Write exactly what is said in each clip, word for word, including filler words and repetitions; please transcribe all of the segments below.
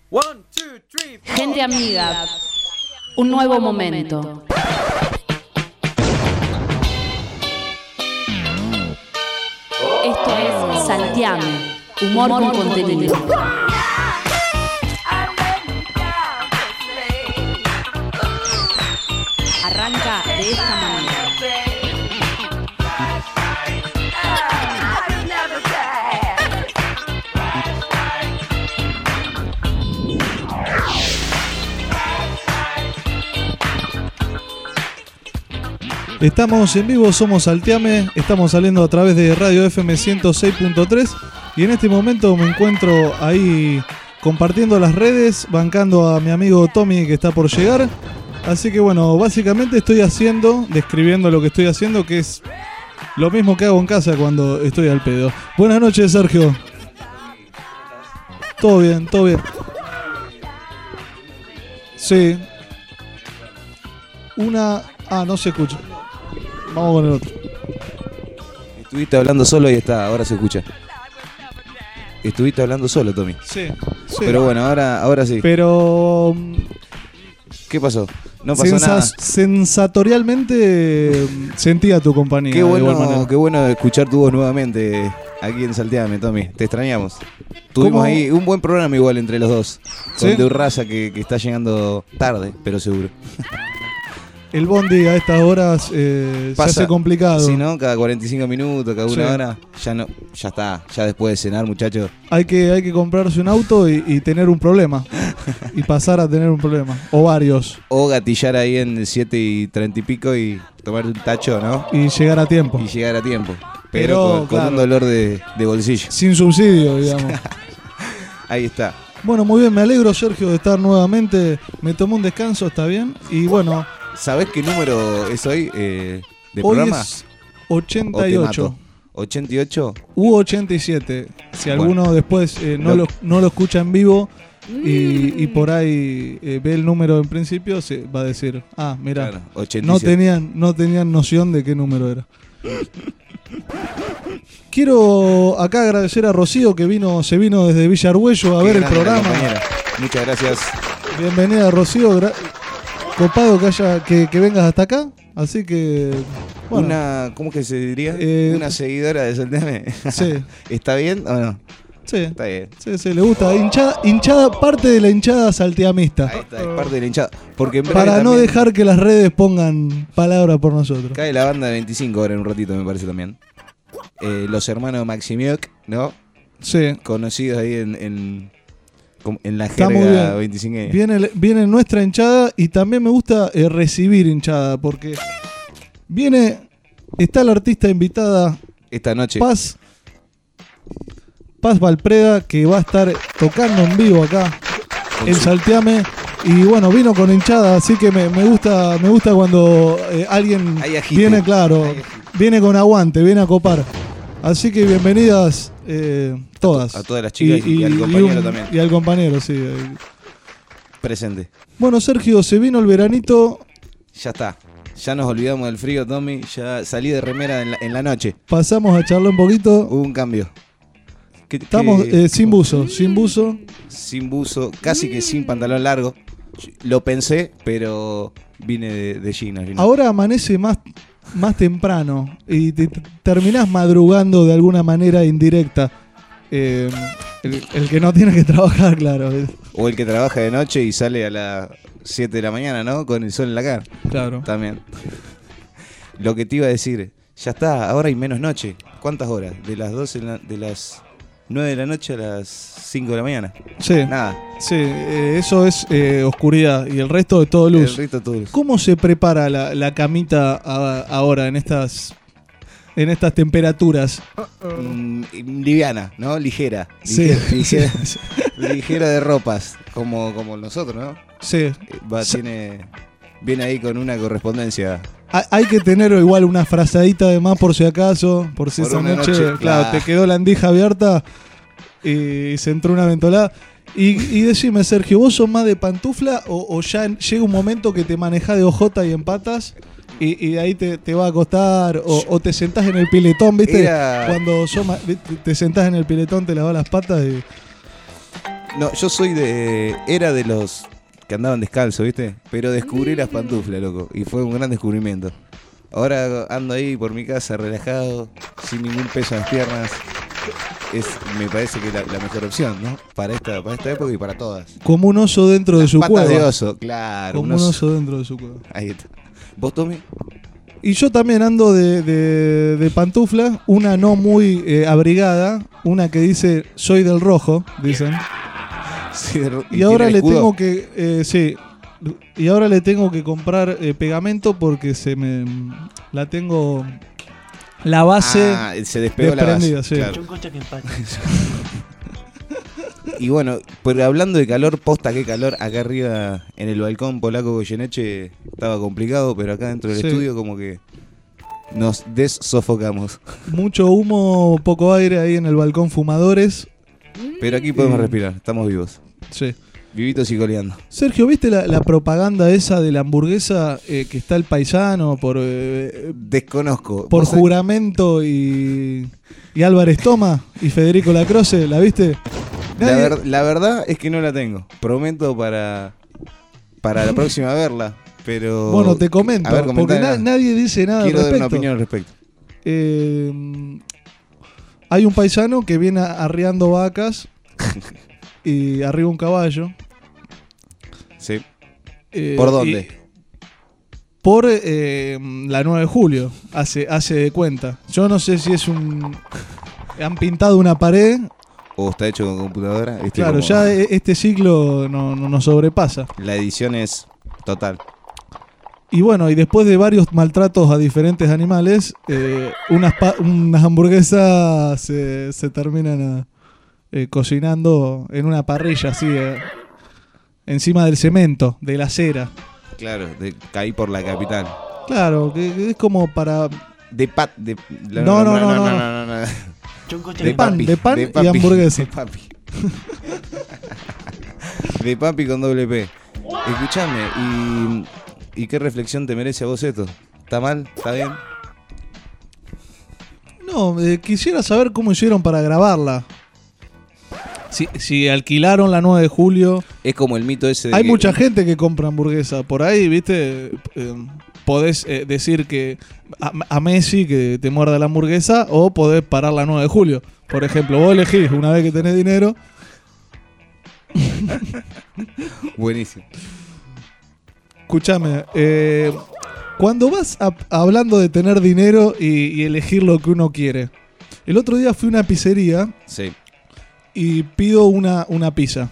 One, two, three, four. Gente amiga, un nuevo momento. Esto es Salteame, humor con contenido. Arranca de esta manera. Estamos en vivo, somos Salteame, estamos saliendo a través de Radio F M ciento seis punto tres y en este momento me encuentro ahí compartiendo las redes, bancando a mi amigo Tommy que está por llegar. Así que bueno, básicamente estoy haciendo, describiendo lo que estoy haciendo, que es lo mismo que hago en casa cuando estoy al pedo. Buenas noches, Sergio. Todo bien, todo bien. Sí. Una... Ah, no se escucha. Vamos con el otro. Estuviste hablando solo y está, ahora se escucha. Estuviste hablando solo, Tommy. Sí, sí. Pero bueno, ahora, ahora sí. Pero... ¿Qué pasó? No pasó Sensa- nada. Sensatorialmente sentía tu compañía. Qué de igual bueno, manera. qué bueno escuchar tu voz nuevamente aquí en Salteame, Tommy. Te extrañamos. Tuvimos ¿Cómo? ahí un buen programa igual entre los dos. ¿Sí? Con Deurraza que, que está llegando tarde, pero seguro. El bondi a estas horas eh, se Pasa, hace complicado. Si no, cada cuarenta y cinco minutos, cada una Sí. hora, ya no, ya está. Ya después de cenar, muchachos. Hay que, hay que comprarse un auto y, y tener un problema. Y pasar a tener un problema. O varios. O gatillar ahí en siete y treinta y pico y tomar un tacho, ¿no? Y llegar a tiempo. Y llegar a tiempo. Pero, Pero, con, con claro. un dolor de, de bolsillo. Sin subsidio, digamos. Ahí está. Bueno, muy bien. Me alegro, Sergio, de estar nuevamente. Me tomé un descanso, está bien. Y bueno, ¿Sabés qué número es hoy eh, de hoy programa? es ¿O te ochenta y ocho. mato? ¿ochenta y ocho? U ochenta y siete. Si Bueno. alguno después eh, no, Lo- lo, no lo escucha en vivo y, y por ahí eh, ve el número en principio, se va a decir, ah, mira, Claro, ochenta y no siete. tenían, no tenían noción de qué número era. Quiero acá agradecer a Rocío que vino, se vino desde Villa Argüello a Qué ver el grande la programa. compañera. Muchas gracias. Bienvenida, Rocío. Gra- Copado que haya que, que vengas hasta acá. Así que bueno, Una, ¿cómo que se diría? Eh, Una seguidora de Salteame. sí, ¿Está bien o no? sí, Está bien. sí, sí, le gusta. Hinchada, hinchada, parte de la hinchada salteamista. Ahí está, es parte de la hinchada. Porque en breve Para no también dejar que las redes pongan palabras por nosotros. cae la banda de veinticinco ahora en un ratito, me parece también. Eh, los hermanos Maximiuk, ¿no? Sí. Conocidos ahí en, en, com- en la Está muy jerga bien. veinticinco. Viene, viene nuestra hinchada y también me gusta eh, recibir hinchada porque viene, está la artista invitada Esta noche. Paz, Paz Valpreda, que va a estar tocando en vivo acá con en su- Salteame. Y bueno, vino con hinchada, así que me, me gusta me gusta cuando eh, alguien Hay agite. viene, claro, Hay agite. viene con aguante, viene a copar. Así que bienvenidas eh, todas. a todas las chicas y al compañero también. Y al compañero, sí. Presente. Bueno, Sergio, se vino el veranito, Ya está. Ya nos olvidamos del frío, Tommy. Ya salí de remera en la, en la noche. pasamos a charlar un poquito. Hubo un cambio. ¿Qué- Estamos qué- eh, sin buzo, sin buzo. sin buzo, casi que sin pantalón largo. Lo pensé, pero vine de, de jean al final. Ahora amanece más, más temprano y te, te terminás madrugando de alguna manera indirecta. Eh, el, el que no tiene que trabajar, claro. O el que trabaja de noche y sale a las siete de la mañana, ¿no? Con el sol en la cara. Claro. También. Lo que te iba a decir, ya está, ahora hay menos noche. ¿Cuántas horas? De las doce, en la- de las nueve de la noche a las cinco de la mañana. Sí, Nada. sí, eh, eso es eh, oscuridad y el resto de todo El luz. resto todo luz. ¿Cómo se prepara la, la camita a- ahora en estas en estas temperaturas? Mm, liviana, ¿no? Ligera. Sí. Ligera, ligera, ligera de ropas, como, como nosotros, ¿no? Sí. Eh, Va, Sí. tiene, viene ahí con una correspondencia. Hay- Hay que tener igual una frazadita de más por si acaso, por si Por esa una noche, noche, claro, claro. te quedó la andija abierta y se entró una ventolada. Y, y decime, Sergio, ¿vos sos más de pantufla o, o ya en- llega un momento que te manejás de ojota y en patas y, y de ahí te, te va a costar o, o te sentás en el piletón, ¿viste? Era- Cuando sos ma- te te sentás en el piletón, te lavas las patas y... No, yo soy de... Era de los que andaban descalzo, ¿viste? Pero descubrí las pantuflas, loco. Y fue un gran descubrimiento. Ahora ando ahí por mi casa relajado, sin ningún peso en las piernas. Es, me parece que la, la mejor opción, ¿no? Para esta, para esta época y para todas. Como un oso dentro de su Patas cueva. de oso, claro. Como un oso. oso dentro de su cueva. Ahí está. ¿Vos, Tommy? Y yo también ando de, de, de pantufla, una no muy eh, abrigada, una que dice soy del rojo, dicen. Sí, de, y, y ahora le tengo que, eh, sí, y ahora le tengo que comprar eh, pegamento porque se me la tengo la base ah, se despegó la base, sí. Claro. Y bueno, pero hablando de calor, posta que calor, acá arriba en el balcón Polaco Goyeneche estaba complicado, pero acá dentro del sí. estudio como que nos dessofocamos. Mucho humo, poco aire ahí en el balcón, fumadores. Pero aquí podemos eh, respirar, estamos vivos. Sí. Vivitos y coleando. Sergio, ¿viste la, la propaganda esa de la hamburguesa eh, que está el paisano por... Eh, Desconozco. Por juramento y, y Álvarez Toma y Federico Lacroce, ¿la viste? La, ver, la verdad es que no la tengo. Prometo para, para la próxima verla. Pero. Bueno, te comento, ver, porque na, nadie dice nada Quiero al respecto. dar una opinión al respecto. Eh, hay un paisano que viene arriando vacas y arriba un caballo. Sí. Eh, ¿Por dónde? Por eh, la nueve de julio, hace, hace de cuenta. Yo no sé si es un... Han pintado una pared... O está hecho con computadora. ¿Viste? Claro, Como... ya este ciclo no, no nos sobrepasa. La edición es total. Y bueno, y después de varios maltratos a diferentes animales, eh, unas, pa- unas hamburguesas se, se terminan eh, cocinando en una parrilla así, eh, encima del cemento, de la acera. Claro, de, caí por la capital. Claro, que, que es como para... De pat... De, la, no, no, no, no, no, no, no, no, no. De, de pan, papi, de pan de papi, y hamburguesa. De papi. De papi con doble P. Escuchame, ¿y, ¿y qué reflexión te merece a vos esto? ¿Está mal? ¿Está bien? No, eh, quisiera saber cómo hicieron para grabarla. Si, si alquilaron la nueve de julio. Es como el mito ese de Hay que... mucha gente que compra hamburguesa. Por ahí, ¿viste? Eh, podés eh, decir que a, a Messi que te muerda la hamburguesa o podés parar la nueve de julio. Por ejemplo, vos elegís una vez que tenés dinero. Buenísimo. Escúchame, eh, cuando vas a, hablando de tener dinero y, y elegir lo que uno quiere. El otro día fui a una pizzería. Sí. Y pido una, una pizza.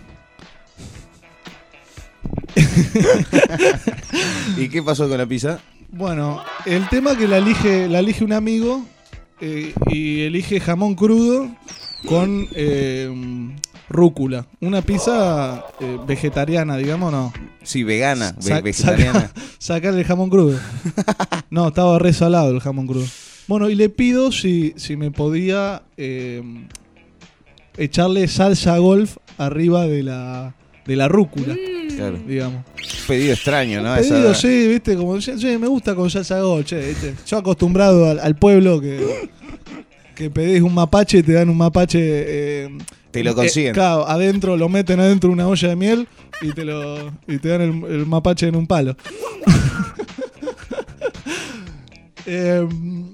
¿Y qué pasó con la pizza? Bueno, el tema es que la elige, la elige un amigo eh, y elige jamón crudo con eh, rúcula. Una pizza eh, vegetariana, digamos, ¿no? Sí, vegana, Sa- vegetariana. Saca, sacar el jamón crudo. No, estaba re salado el jamón crudo. Bueno, y le pido si, si me podía eh, echarle salsa golf arriba de la, de la rúcula. Claro. Digamos. Pedido extraño, ¿no? Pedido, Esa... sí, viste, como sí, me gusta con salsa golf, che, ¿viste? Yo acostumbrado al, al pueblo que, que pedís un mapache y te dan un mapache. Eh, te lo consiguen. Eh, claro, adentro, lo meten adentro de una olla de miel y te lo y te dan el, el mapache en un palo. eh,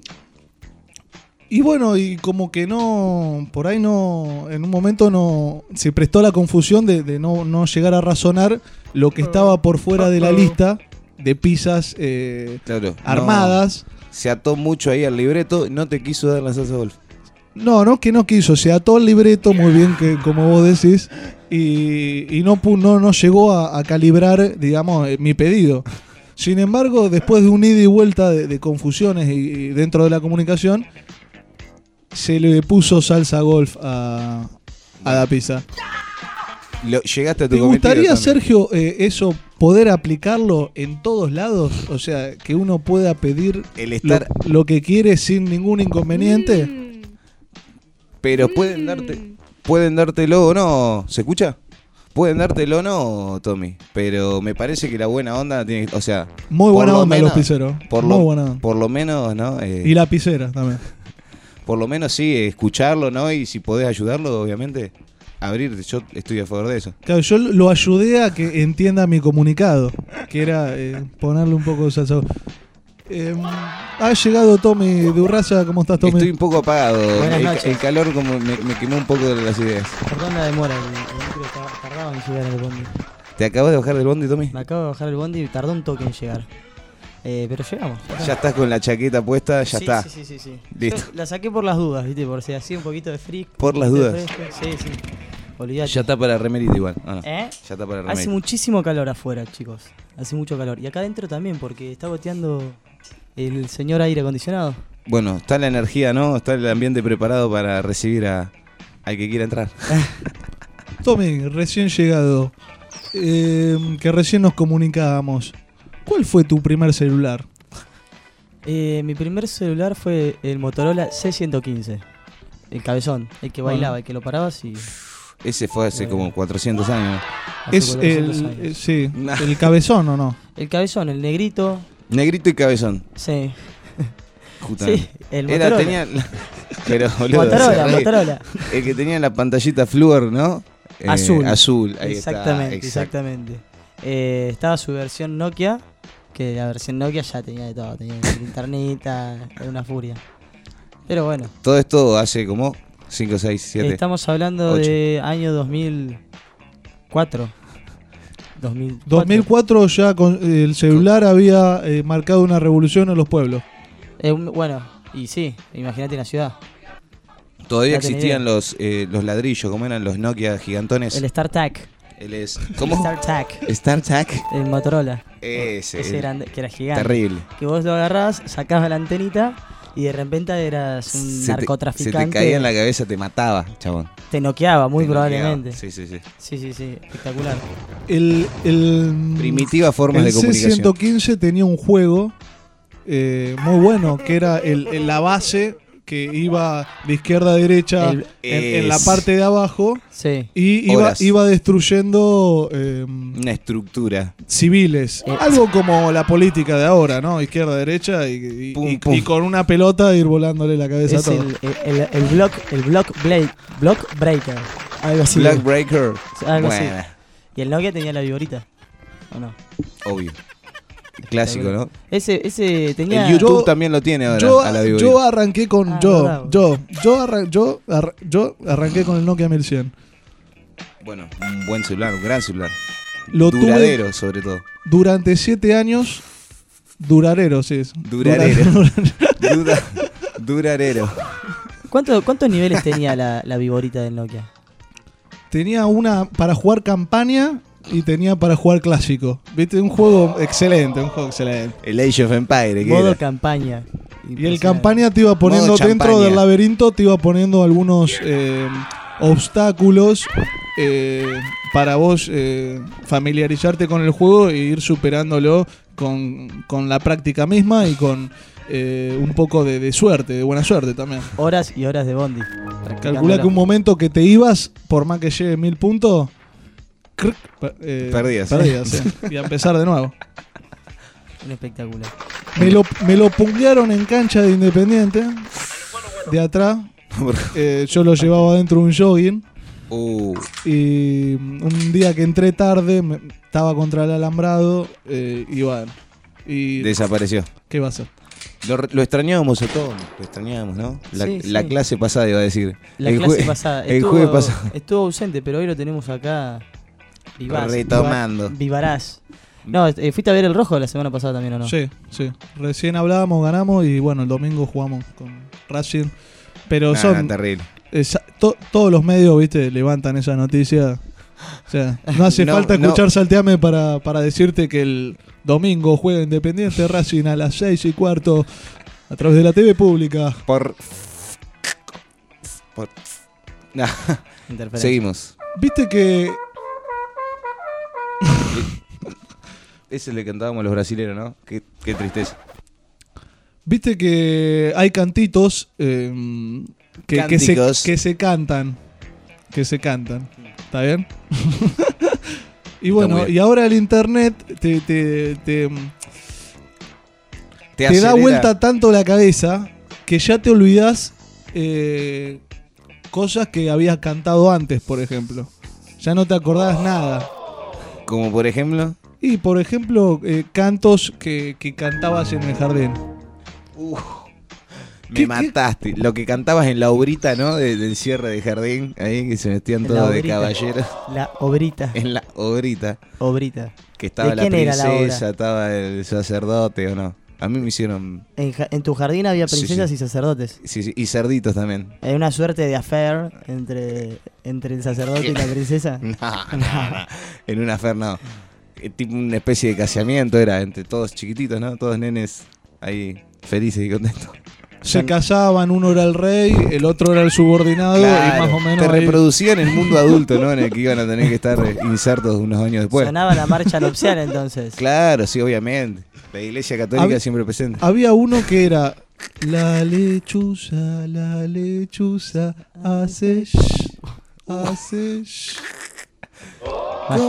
Y bueno, y como que no, por ahí no, en un momento no, se prestó la confusión de, de no, no llegar a razonar lo que estaba por fuera de la lista de pizzas eh, claro, armadas. No, se ató mucho ahí al libreto, no te quiso dar la salsa golf. No, no, que no quiso, se ató al libreto, muy bien, que como vos decís, y, y no, no, no llegó a, a calibrar, digamos, eh, mi pedido. Sin embargo, después de un ida y vuelta de, de confusiones y, y dentro de la comunicación, se le puso salsa golf a, a la pizza. Lo, llegaste a tu ¿Te gustaría, también. Sergio, eh, eso, poder aplicarlo en todos lados? O sea, que uno pueda pedir el estar... lo, lo que quiere sin ningún inconveniente. Mm. Pero pueden darte, pueden dártelo o no. ¿Se escucha? Pueden dártelo o no, Tommy. Pero me parece que la buena onda tiene, o sea, muy buena onda menos, los pizzeros. Por Muy lo, buena onda. Por lo menos, ¿no? Eh, y la pizzera también. Por lo menos sí, escucharlo, ¿no? Y si podés ayudarlo, obviamente. abrir, yo estoy a favor de eso. Claro, yo lo ayudé a que entienda mi comunicado, que era eh, ponerle un poco de salsa. Eh, ha llegado Tommy de Urraza, ¿cómo estás, Tommy? Estoy un poco apagado. Buenas El, noches. el calor como me, me quemó un poco de las ideas. Perdón la demora, el, el micro estaba- tardaba en llegar el bondi. ¿Te acabas de bajar del bondi, Tommy? Me acabo de bajar el bondi y tardó un toque en llegar. Eh, pero llegamos. está. Ya estás con la chaqueta puesta, ya sí, está. Sí, sí, sí, sí. Listo. Yo la saqué por las dudas, ¿viste? Por si hacía un poquito de frío. Por las dudas. Sí, sí. Olvidate. Ya está para remerita igual. Ah, no. ¿Eh? Ya está para Hace remerita. muchísimo calor afuera, chicos. Hace mucho calor. Y acá adentro también, porque está goteando el señor aire acondicionado. Bueno, está la energía, ¿no? Está el ambiente preparado para recibir a al que quiera entrar. Tommy, recién llegado, eh, que recién nos comunicábamos. ¿Cuál fue tu primer celular? Eh, mi primer celular fue el Motorola C ciento quince. El cabezón, el que bailaba, el que lo parabas y... Ese fue hace como cuatrocientos años. hace Es cuatrocientos el, años. eh, sí, Nah. el cabezón, ¿o no? El cabezón, el negrito. Negrito y cabezón. Sí. Justamente. Sí, el Era, Motorola. tenía... Pero, boludo, Motorola, se ríe. Motorola. El que tenía la pantallita flúor, ¿no? Eh, Azul. Azul, ahí Exactamente, está. exacto. exactamente. Eh, estaba su versión Nokia, que la versión Nokia ya tenía de todo. Tenía linternita, era una furia. Pero bueno, Todo esto hace como cinco, seis, siete. estamos hablando ocho. de año dos mil cuatro. dos mil cuatro. dos mil cuatro ya con, eh, el celular había eh, marcado una revolución en los pueblos. Eh, un- bueno, y sí, imagínate en la ciudad. Todavía Ya tenía existían idea. los eh, los ladrillos, como eran los Nokia gigantones. El StarTAC. Él es... El ¿Cómo? StarTAC. StarTAC. El Motorola. Ese. Ese grande, que era gigante. Terrible. Que vos lo agarrabas, sacabas la antenita y de repente eras un Se te, narcotraficante. se te caía en la cabeza, te mataba, chabón. Te noqueaba, muy Te noqueaba. probablemente. Sí, sí, sí. Sí, sí, sí, espectacular. El, el, Primitivas formas el de C comunicación. ciento quince tenía un juego eh, muy bueno, que era el, el- la base que iba de izquierda a derecha El- en, en la Es parte de abajo Sí. y iba, Horas. iba destruyendo eh, Una estructura. civiles. Eh. Algo como la política de ahora, ¿no? Izquierda, derecha y, y- Pum, y- pum. y con una pelota ir volándole la cabeza a Es todo. el, el, el, el block, el block, blade, block breaker. Algo así. Black Breaker. Algo así. Buena, Y el Nokia tenía la viborita. ¿O no? obvio. Clásico, ¿no? Ese, ese tenía. El YouTube Yo- también lo tiene ahora. Yo, a la yo arranqué con Ah, yo, verdad. yo, yo, arran- yo, arra- yo arranqué con el Nokia mil cien. Bueno, un buen celular, un gran celular. Lo tuve Duradero, sobre todo. durante siete años. Durarero, sí. es. Durarero. Dura- Duda, durarero. ¿Cuánto- ¿Cuántos niveles tenía la, la viborita del Nokia? Tenía una para jugar campaña y tenía para jugar clásico. ¿Viste? Un juego excelente, un juego excelente. El Age of Empire, ¿qué Modo era? campaña. Y el campaña te iba poniendo Modo dentro champaña. del laberinto, te iba poniendo algunos eh, obstáculos eh, para vos eh, familiarizarte con el juego e ir superándolo con, con la práctica misma y con eh, un poco de, de suerte, de buena suerte también. Horas y horas de bondi. Calcula que un momento que te ibas, por más que llegue mil puntos, crc, per- eh, Perdías. perdías, sí. Y a empezar de nuevo. Un espectacular. Me lo, me lo punguearon en cancha de Independiente, de atrás. Eh, yo lo llevaba dentro de un jogging. Uh, Y un día que entré tarde, me- estaba contra el alambrado. Eh, y bueno, y desapareció. ¿qué va a hacer? Lo, re- lo extrañábamos a todos, lo extrañábamos, ¿no? La, Sí, la sí. clase pasada iba a decir. La El clase jue- pasada. El estuvo, jueves pasado. Estuvo ausente, pero hoy lo tenemos acá. Vivaz. Retomando. viva- Vivarás. No, eh, ¿fuiste a ver el rojo la semana pasada también o no? Sí, sí. Recién hablábamos, ganamos y bueno, el domingo jugamos con Racing. Pero Nah, son terrible. esa- to- todos los medios, viste, levantan esa noticia. O sea, no hace No, falta no. escuchar Salteame para, para decirte que el domingo juega Independiente Racing a las seis y cuarto a través de la T V pública. Por. por- Nah, Interferencia. seguimos. Viste que Ese le cantábamos a los brasileños, ¿no? Qué, qué tristeza. Viste que hay cantitos eh, que, que, se, Cánticos. que se cantan. Que se cantan. ¿Está bien? Y bueno, muy bien. y ahora el internet te, te, te, Te, te da acelera. vuelta tanto la cabeza que ya te olvidás eh, cosas que habías cantado antes, por ejemplo. Ya no te acordabas nada. Como por ejemplo. Y por ejemplo, eh, cantos que, que cantabas en el jardín. Uh, ¿Qué, me mataste. Lo que cantabas en la obrita, ¿no? De, del cierre de jardín, ahí que se vestían todos de caballeros. La obrita. En la obrita. Obrita. Que estaba ¿De la quién era la princesa, obra? estaba el sacerdote o no. A mí me hicieron. En, ja- en tu jardín había Sí, princesas sí. y sacerdotes. Sí, sí, y cerditos también. Hay una suerte de affair entre, entre el sacerdote y la princesa. No, no, no. En una fer no. Eh, Tipo una especie de casamiento era entre todos chiquititos, ¿no? Todos nenes ahí felices y contentos. Se Son- casaban, uno era el rey, el otro era el subordinado y Claro, más o menos te ahí- reproducían el mundo adulto, ¿no? En el que iban a tener que estar eh, insertos unos años después. Sonaba la marcha nupcial entonces. Claro, sí, obviamente. La iglesia católica Hab- siempre presente. Había uno que era la lechuza, la lechuza hace sh, hace sh. Mágico.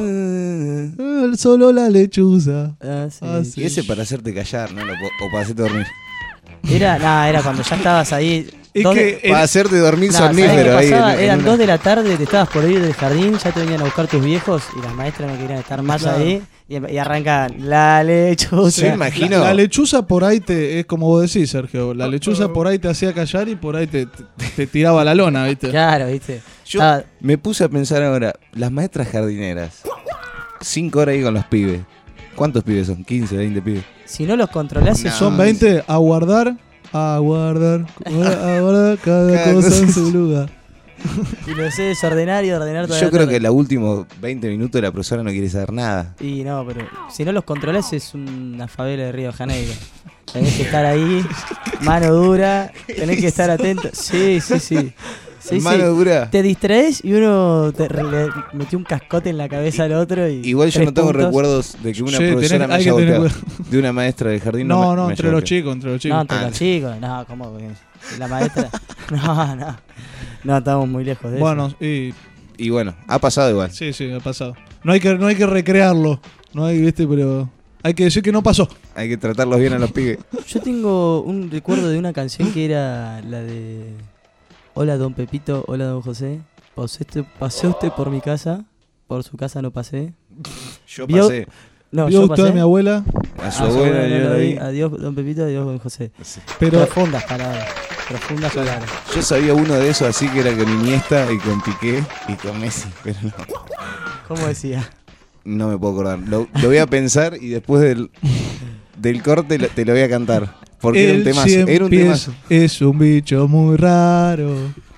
Eh, Solo la lechuza. Ah, sí. hace Y ese sh. para hacerte callar, ¿no? O para hacerte dormir. Era, nah, era cuando ya estabas ahí. Es dos que de- el- Para hacerte dormir nah, ¿sabés qué somnífero ahí. pasaba? en- en Eran una- dos de la tarde, te estabas por ir del jardín, ya te venían a buscar tus viejos y las maestras no querían estar más Claro. ahí y, y arrancaban la lechuza. Yo imagino. La, la lechuza por ahí te, es como vos decís, Sergio, la lechuza por ahí te hacía callar y por ahí te, te, te tiraba la lona, ¿viste? Claro, viste. Yo Estaba- me puse a pensar ahora, las maestras jardineras, cinco horas ahí con los pibes. ¿Cuántos pibes son? ¿quince, veinte pibes? si no los controlás, No. son Son veinte, a guardar, a guardar, a guardar cada, Cada cosa cosa. en su lugar. y lo sé desordenar y ordenar toda Yo la creo tarde. que los últimos veinte minutos la profesora no quiere saber nada. Y no, pero si no los controlás es una favela de Río de Janeiro. Tenés que estar ahí, mano dura, tenés que estar atento. Sí, sí, sí. Sí, Mano sí. dura. Te distraes y uno te re- le metió un cascote en la cabeza al otro y Igual yo tres no tengo puntos. recuerdos de que una Sí, profesora tenés- me hay haya que tener golpeado. De una maestra del jardín No, me- no, me haya entre los golpeado. chicos, entre los chicos. No, entre Ah. los chicos. No, ¿cómo? La maestra. No, no. No, estamos muy lejos de Bueno, eso. y Y bueno, ha pasado igual. sí, sí, ha pasado. No hay que, no hay que recrearlo, no hay, viste, pero hay que decir que no pasó. Hay que tratarlos bien a los pibes. Yo tengo un recuerdo de una canción que era la de Hola Don Pepito, hola Don José. Pasé usted, pasé usted por mi casa, por su casa no pasé. Yo Vio- pasé No, Vio yo usted pasé. a mi abuela, a su Ah, abuela, no yo lo la vi. vi. Adiós Don Pepito, adiós Don José. pero Profundas palabras, profundas palabras. Yo sabía uno de esos así que era con Iniesta y con Piqué y con Messi, pero no, ¿Cómo decía? no me puedo acordar. Lo, lo voy a pensar y después del, del corte lo- te lo voy a cantar. Porque era un él temazo. siempre Era un temazo. es, es un bicho muy raro.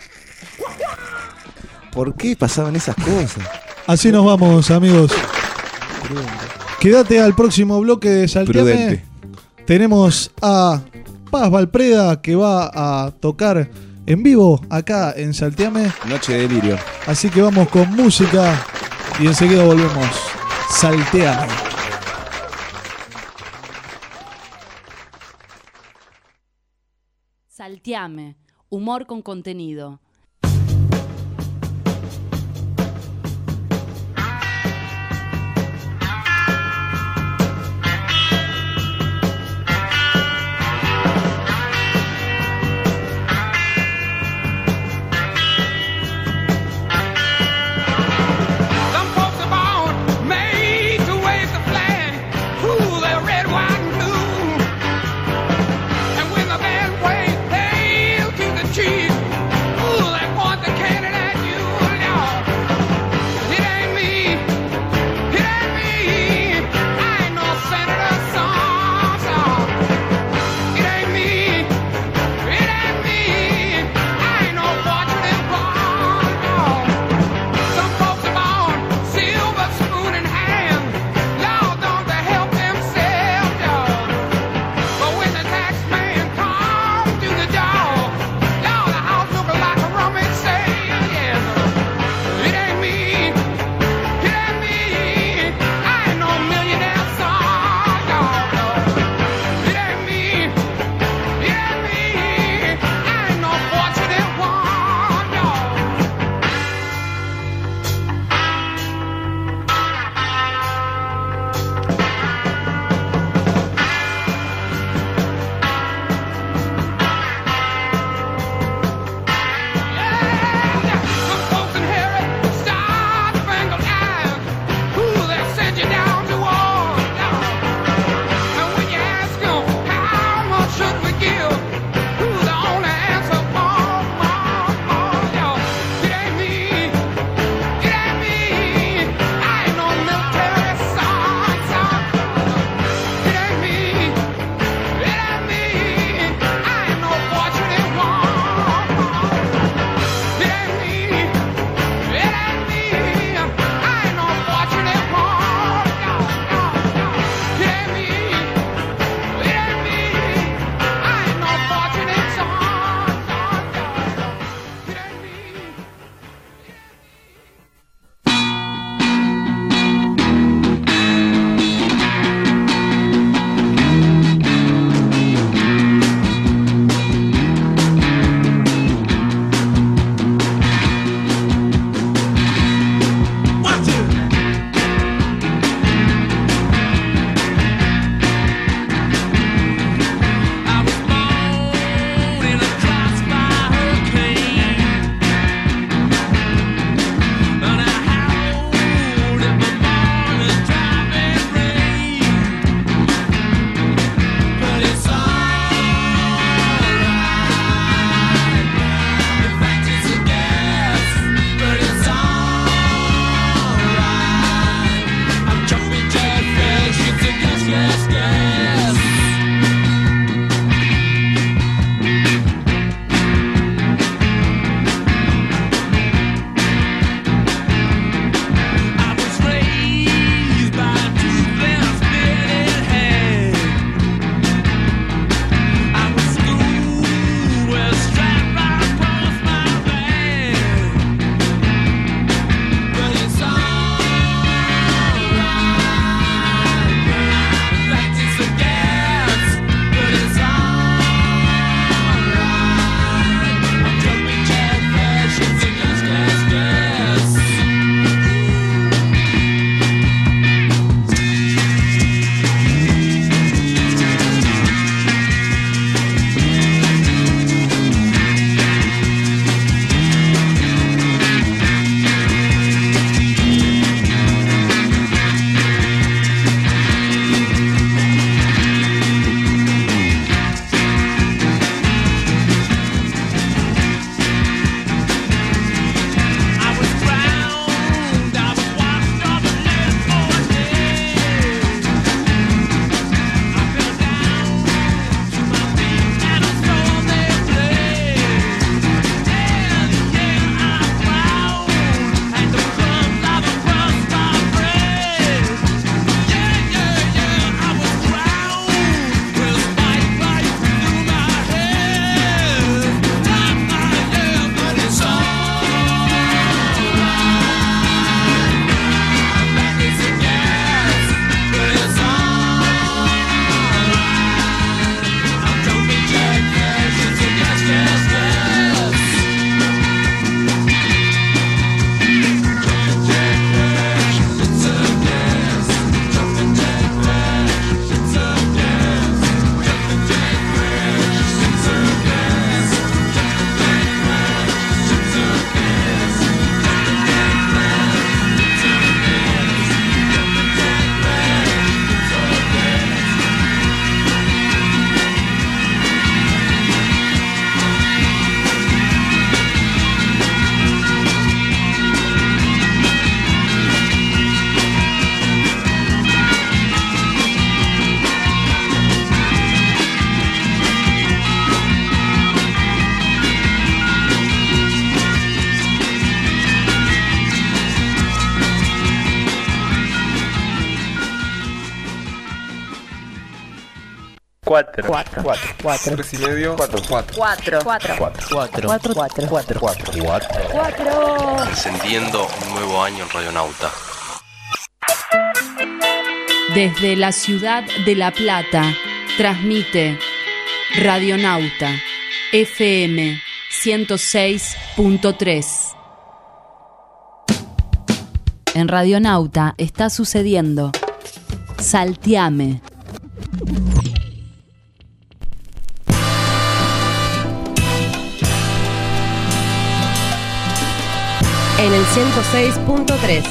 ¿Por qué pasaban esas cosas? Así nos vamos, amigos. Quédate al próximo bloque de Salteame. Prudente. Tenemos a Paz Valpreda que va a tocar en vivo acá en Salteame. Noche de delirio. Así que vamos con música y enseguida volvemos. Salteame. Salteame. Humor con contenido. Some folks are born made to wave the flag. Ooh, they're red, white, and blue. And when the band plays hail to the chief, ooh, Cuatro. Cuatro. Cuatro. Cuatro. Tres y medio. Cuatro. Cuatro. Cuatro. Cuatro. Cuatro. Cuatro. Cuatro. Cuatro. Cuatro. Cuatro. Cuatro. Encendiendo un nuevo año en Radionauta. Desde la ciudad de La Plata, transmite Radionauta F M ciento seis punto tres. En Radionauta está sucediendo Salteame. En el ciento seis punto tres.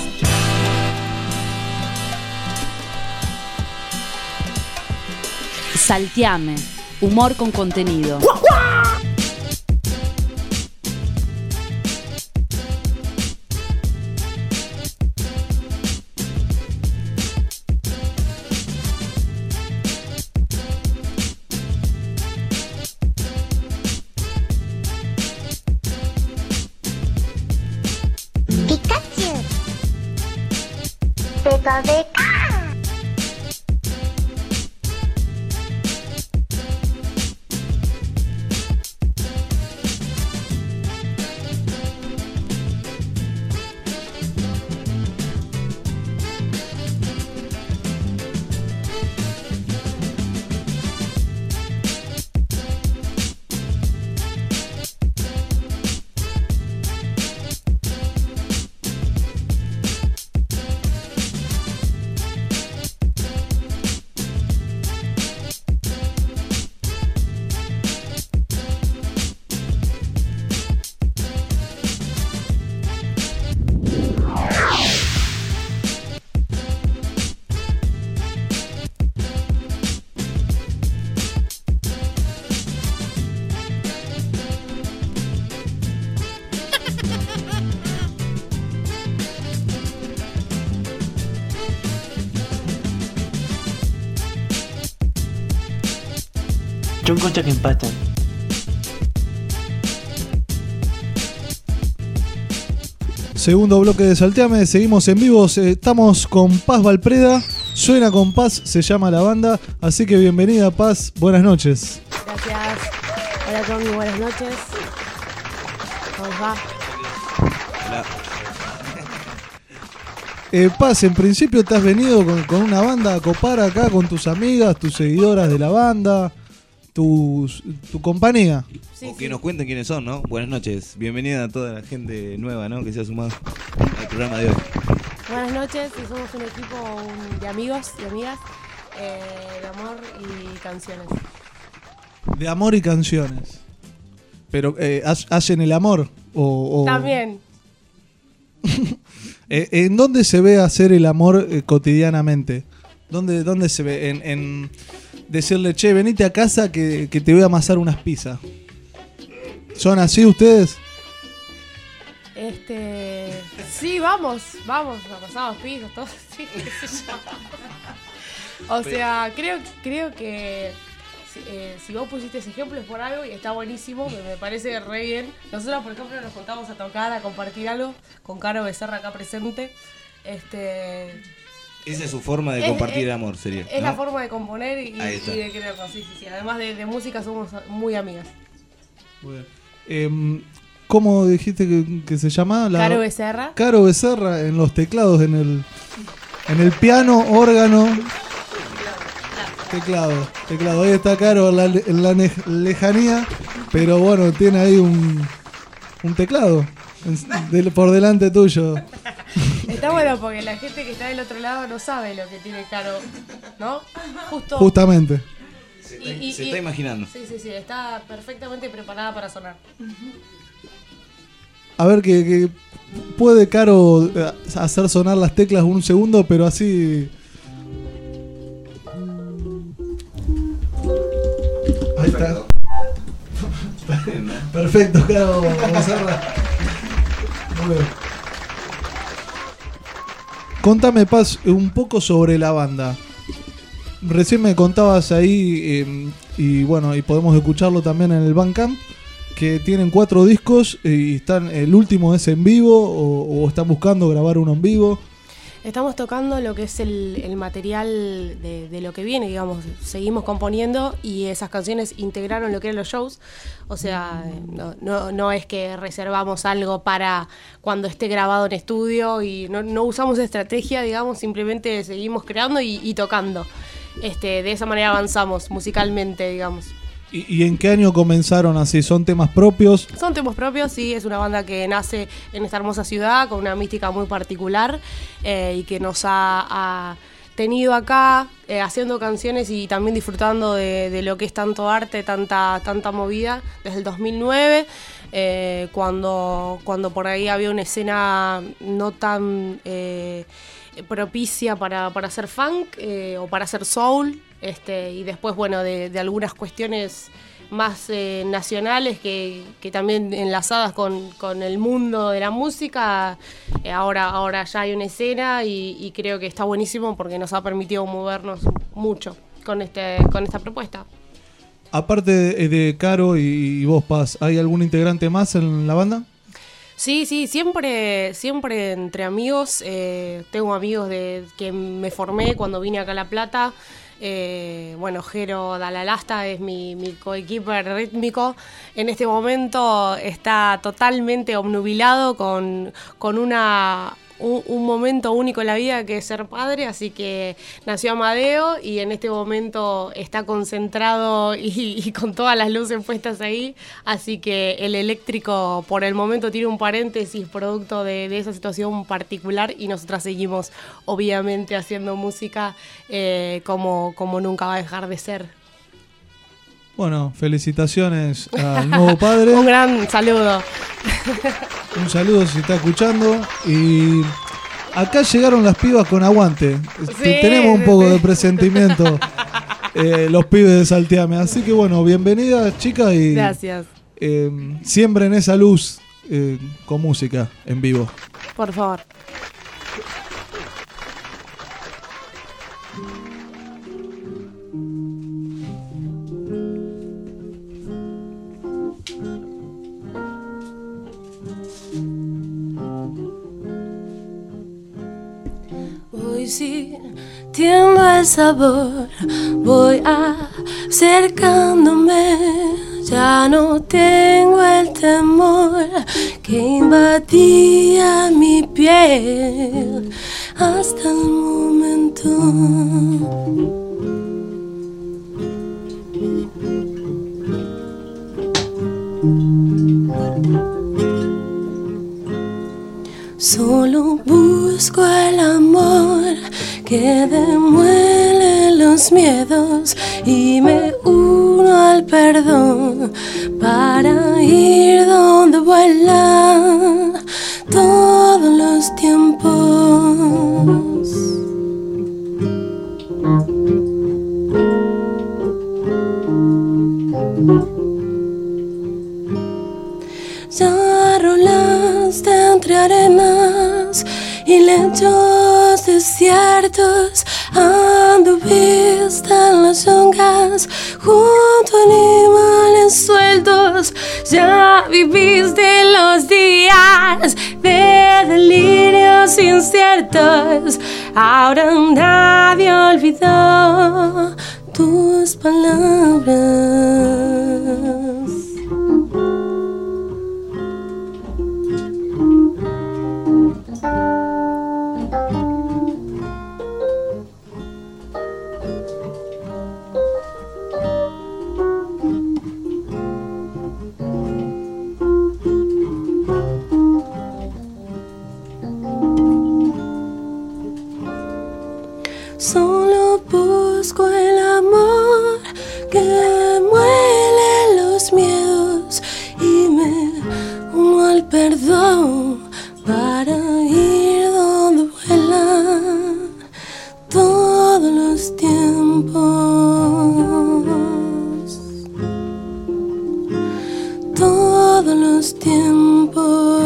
Salteame, humor con contenido. Pikachu. Peka Peka. Yo encuentro que empatan. Segundo bloque de Salteame, seguimos en vivo, estamos con Paz Valpreda, Suena con Paz, se llama la banda, así que bienvenida Paz, buenas noches. Gracias. Hola Tommy, buenas noches. ¿Cómo va? Hola. Eh, Paz, en principio te has venido con, con una banda a copar acá con tus amigas, tus seguidoras de la banda, tus, tu compañía. Sí, O que sí. nos cuenten quiénes son, ¿no? Buenas noches. Bienvenida a toda la gente nueva, ¿no? Que se ha sumado al programa de hoy. Buenas noches, y somos un equipo un- de amigos y amigas, eh, de amor y canciones. De amor y canciones. Pero, eh, ¿ha- ¿hacen el amor? O, o- También. Eh, ¿En dónde se ve hacer el amor eh, cotidianamente? ¿Dónde, ¿Dónde se ve? En, en decirle, che, venite a casa que, que te voy a amasar unas pizzas. ¿Son así ustedes? Este. Sí, vamos, vamos, pasamos pisos, todo así, qué sé yo. O sea, creo, creo que si, eh, si vos pusiste ese ejemplo es por algo y está buenísimo, me, me parece re bien. Nosotros, por ejemplo, nos juntamos a tocar, a compartir algo con Caro Becerra acá presente. Este. Esa es su forma de Es- compartir es- el amor, sería. Es ¿no? la forma de componer y, Ahí y está. de crear cosas. Sí, sí, sí. Además de, de música, somos muy amigas. Em, ¿Cómo dijiste que, que se llama? La- Caro Becerra. Caro Becerra en los teclados, en el, en el piano, órgano, teclado, teclado. Ahí está Caro en la, en la ne- lejanía, pero bueno, tiene ahí un, un teclado en- del- por delante tuyo. Está bueno porque la gente que está del otro lado no sabe lo que tiene Caro, ¿no? Justo. Justamente. Se Y- está, y- se y- está imaginando. Sí, sí, sí, está perfectamente preparada para sonar. A ver que, que puede Caro eh, hacer sonar las teclas un segundo, pero así. Ahí está. Perfecto, Caro Becerra. Muy bien. Contame, Paz, un poco sobre la banda. Recién me contabas ahí, eh, y bueno, y podemos escucharlo también en el Bandcamp, que tienen cuatro discos y están, el último es en vivo o, o están buscando grabar uno en vivo. Estamos tocando lo que es el, el material de, de lo que viene, digamos. Seguimos componiendo y esas canciones integraron lo que eran los shows. O sea, no, no, no es que reservamos algo para cuando esté grabado en estudio y no, no usamos estrategia, digamos, simplemente seguimos creando y, y tocando. Este, de esa manera avanzamos musicalmente, digamos. ¿Y, ¿Y en qué año comenzaron así? ¿Son temas propios? Son temas propios, sí, es una banda que nace en esta hermosa ciudad con una mística muy particular eh, y que nos ha, ha tenido acá eh, haciendo canciones y también disfrutando de, de lo que es tanto arte, tanta, tanta movida desde el dos mil nueve, eh, cuando, cuando por ahí había una escena no tan eh, propicia para, para hacer funk eh, o para hacer soul. Este, y después, bueno, de, de algunas cuestiones más eh, nacionales que, que también enlazadas con, con el mundo de la música. Eh, ahora, ahora ya hay una escena y, y creo que está buenísimo porque nos ha permitido movernos mucho con, este, con esta propuesta. Aparte de, de Caro y, y vos, Paz, ¿hay algún integrante más en la banda? Sí, sí, siempre, siempre entre amigos. Eh, tengo amigos de que me formé cuando vine acá a La Plata. Eh, bueno, Jero Dalalasta es mi, mi coequiper rítmico. En este momento está totalmente obnubilado con, con una, un, un momento único en la vida que es ser padre, así que nació Amadeo y en este momento está concentrado y, y con todas las luces puestas ahí, así que el eléctrico por el momento tiene un paréntesis producto de, de esa situación particular y nosotras seguimos obviamente haciendo música eh, como, como nunca va a dejar de ser. Bueno, felicitaciones al nuevo padre. Un gran saludo. Un saludo si está escuchando. Y acá llegaron las pibas con aguante. Sí, Tenemos un sí, poco sí. de presentimiento eh, los pibes de Salteame. Así que bueno, bienvenidas chicas y Gracias. Eh, siembren esa luz eh, con música en vivo. Por favor. Hoy sí tiendo el sabor, voy acercándome, ya no tengo el temor que invadía mi piel hasta el momento. Solo busco el amor que demuele los miedos y me uno al perdón para ir donde vuelan todos los tiempos. Ya rolaste entre arenas y lechos desiertos, anduviste en las yungas junto a animales sueltos, ya viviste los días de delirios inciertos, ahora nadie olvidó tus palabras. Solo busco el amor que muele los miedos y me uno al perdón para ir donde vuelan todos los tiempos, todos los tiempos,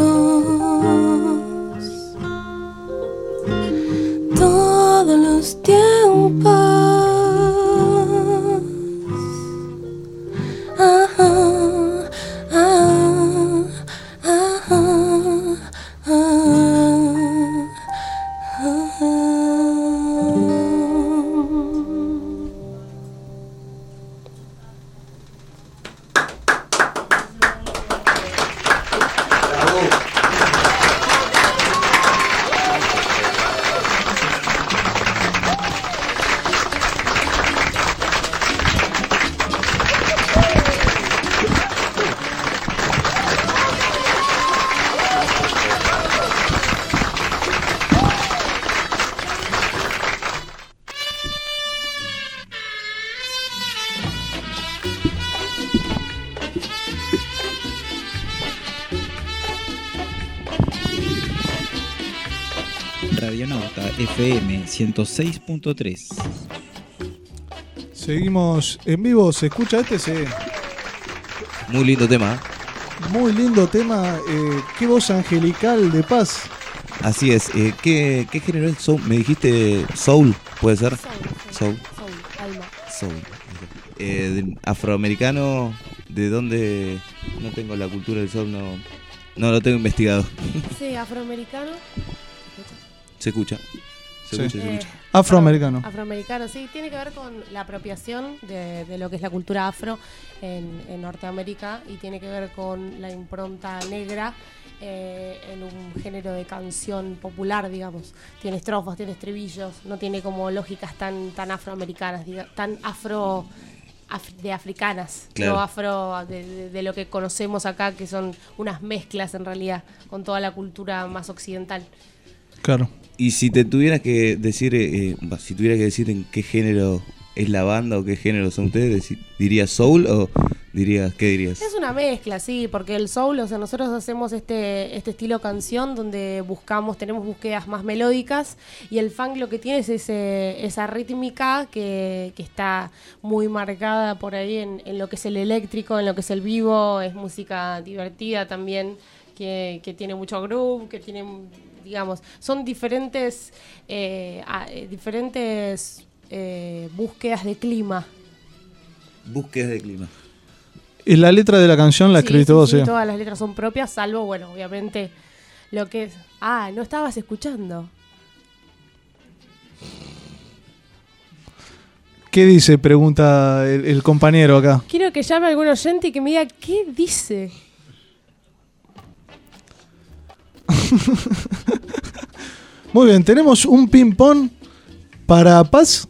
todos los tiempos. Ajá, ah, ajá, ah, ah. F M ciento seis punto tres. Seguimos en vivo, ¿se escucha este? Sí. Muy lindo tema. Muy lindo tema, eh, qué voz angelical de Paz. Así es. Eh, ¿qué, ¿Qué género es? Soul. Me dijiste soul, ¿puede ser? Soul. Soul, alma. Soul. Eh, de- afroamericano, ¿de dónde? No tengo la cultura del soul, no, no lo tengo investigado. Sí, afroamericano. Se escucha. Se Sí. escucha, se Eh, escucha. Afroamericano. Afroamericano, sí, tiene que ver con la apropiación de, de lo que es la cultura afro en, en Norteamérica y tiene que ver con la impronta negra eh, en un género de canción popular, digamos. Tiene estrofas, tiene estribillos, no tiene como lógicas tan, tan afroamericanas, diga- tan afro... af- de africanas, Claro. no afro de, de- de lo que conocemos acá, que son unas mezclas en realidad con toda la cultura más occidental. Claro. Y si te tuvieras que decir, eh, eh, va, si tuvieras que decir en qué género es la banda o qué género son ustedes, deci- ¿dirías soul o dirías, qué dirías? Es una mezcla, sí, porque el soul, o sea, nosotros hacemos este, este estilo canción donde buscamos, tenemos búsquedas más melódicas y el funk lo que tiene es ese, esa rítmica que, que está muy marcada por ahí en, en lo que es el eléctrico, en lo que es el vivo, es música divertida también, que, que tiene mucho groove, que tiene, digamos, son diferentes, eh, a- eh, diferentes eh, búsquedas de clima. Búsquedas de clima. Y la letra de la canción la Sí, escribiste sí, vos, sí, sí. todas las letras son propias, salvo, bueno, obviamente lo que es... Ah, no estabas escuchando. ¿Qué dice? Pregunta el, el compañero acá. Quiero que llame a algún oyente y que me diga qué dice. Muy bien, tenemos un ping-pong para Paz.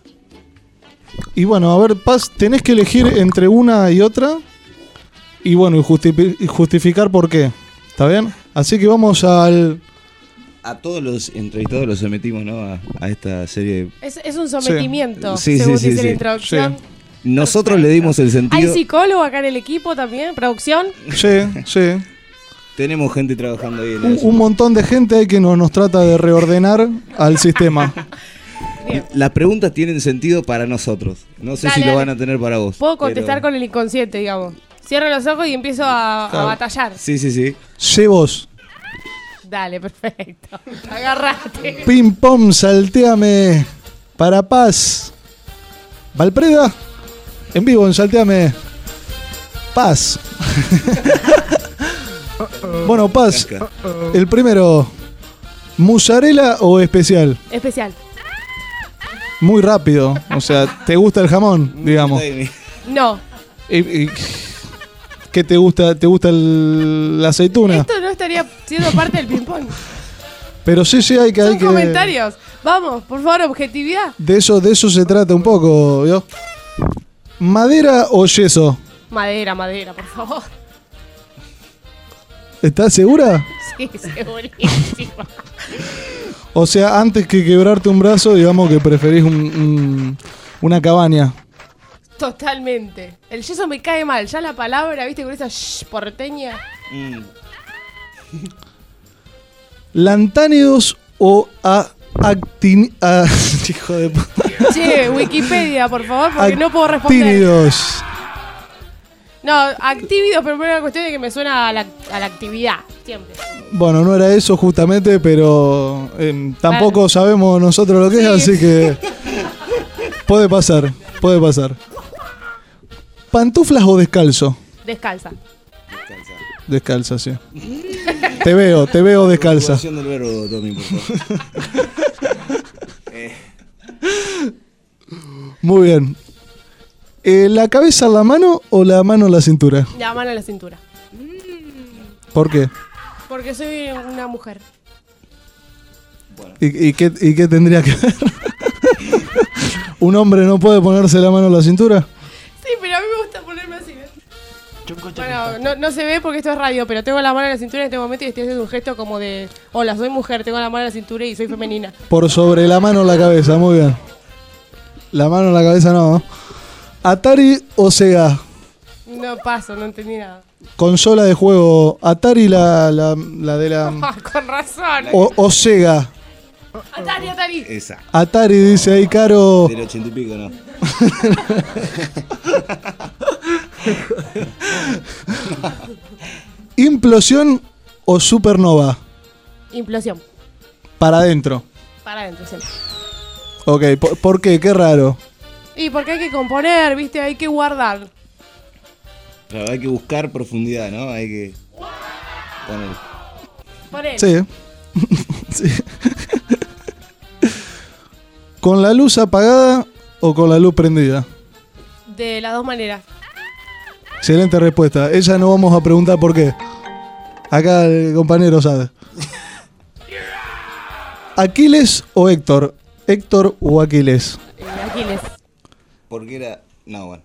Y bueno, a ver, Paz, tenés que elegir entre una y otra. Y bueno, y justifi- y justificar por qué. ¿Está bien? Así que vamos al... A todos los entrevistados los sometimos, ¿no? A, a esta serie. de- Es, es un sometimiento, Sí, sí, según sí, dice sí. la introducción. Nosotros le dimos el ¿Hay sentido. psicólogo acá en el equipo también? ¿Producción? Sí, sí. Tenemos gente trabajando ahí en Un, eso. un montón de gente ahí que nos, nos trata de reordenar al sistema. Las preguntas tienen sentido para nosotros. No sé Dale, si lo dale. van a tener para vos. Puedo contestar pero- con el inconsciente, digamos. Cierro los ojos y empiezo a, a Claro. batallar. Sí, sí, sí. Sé vos. Dale, perfecto. Agarrate. Ping pong, salteame para Paz. Valpreda, en vivo en Salteame. Paz. Bueno, Paz, el primero, ¿mozzarella o especial? Especial. Muy rápido, o sea, ¿te gusta el jamón, digamos? No. ¿Y, y qué te gusta? ¿Te gusta el- la aceituna? Esto no estaría siendo parte del ping-pong. Pero sí, sí, hay que... Son hay que comentarios. Vamos, por favor, objetividad. de eso, de eso se trata un poco, ¿vio? ¿Madera o yeso? Madera, madera, por favor. ¿Estás segura? Sí, segurísimo. O sea, antes que quebrarte un brazo, digamos que preferís un- un- una cabaña. Totalmente. El yeso me cae mal. Ya la palabra, viste, con esa shh porteña. Mm. ¿Lantánidos o a actin... a- hijo de puta. Che, Wikipedia, por favor, porque no puedo responder. Actínidos. No, actívidos, pero por una cuestión de que me suena a la, a la actividad. Siempre. Bueno, no era eso justamente, pero eh, tampoco sabemos nosotros lo que es, Sí. así que puede pasar, puede pasar. ¿Pantuflas o descalzo? Descalza. Descalza, sí. Te veo, te veo descalza. Conjugación del verbo, Tommy, por favor. Eh, Muy bien. Eh, ¿La cabeza en la mano o la mano en la cintura? La mano en la cintura. ¿Por qué? Porque soy una mujer. ¿Y, y qué, y qué tendría que ver? ¿Un hombre no puede ponerse la mano en la cintura? Sí, pero a mí me gusta ponerme así. ¿ves? Bueno, no, no se ve porque esto es radio, pero tengo la mano en la cintura en este momento y estoy haciendo un gesto como de: hola, soy mujer, tengo la mano en la cintura y soy femenina. Por sobre la mano en la cabeza, muy bien. La mano en la cabeza no. ¿Atari o Sega? No paso, no entendí nada. Consola de juego. ¿Atari la, la, la de la... Con razón. O, o Sega? Atari, Atari. Esa. Atari, dice ahí Caro. Del ochenta y pico, ¿no? ¿Implosión o supernova? Implosión. Para adentro. Para adentro, siempre. Ok, ¿por, ¿por qué? Qué raro. Y porque hay que componer, ¿viste? Hay que guardar. Pero hay que buscar profundidad, ¿no? Hay que poner. Poner. Sí. Sí. ¿Con la luz apagada o con la luz prendida? De las dos maneras. Excelente respuesta. Ella no vamos a preguntar por qué. Acá el compañero sabe. ¿Aquiles o Héctor? ¿Héctor o Aquiles? Eh, Aquiles. Porque era. No, bueno.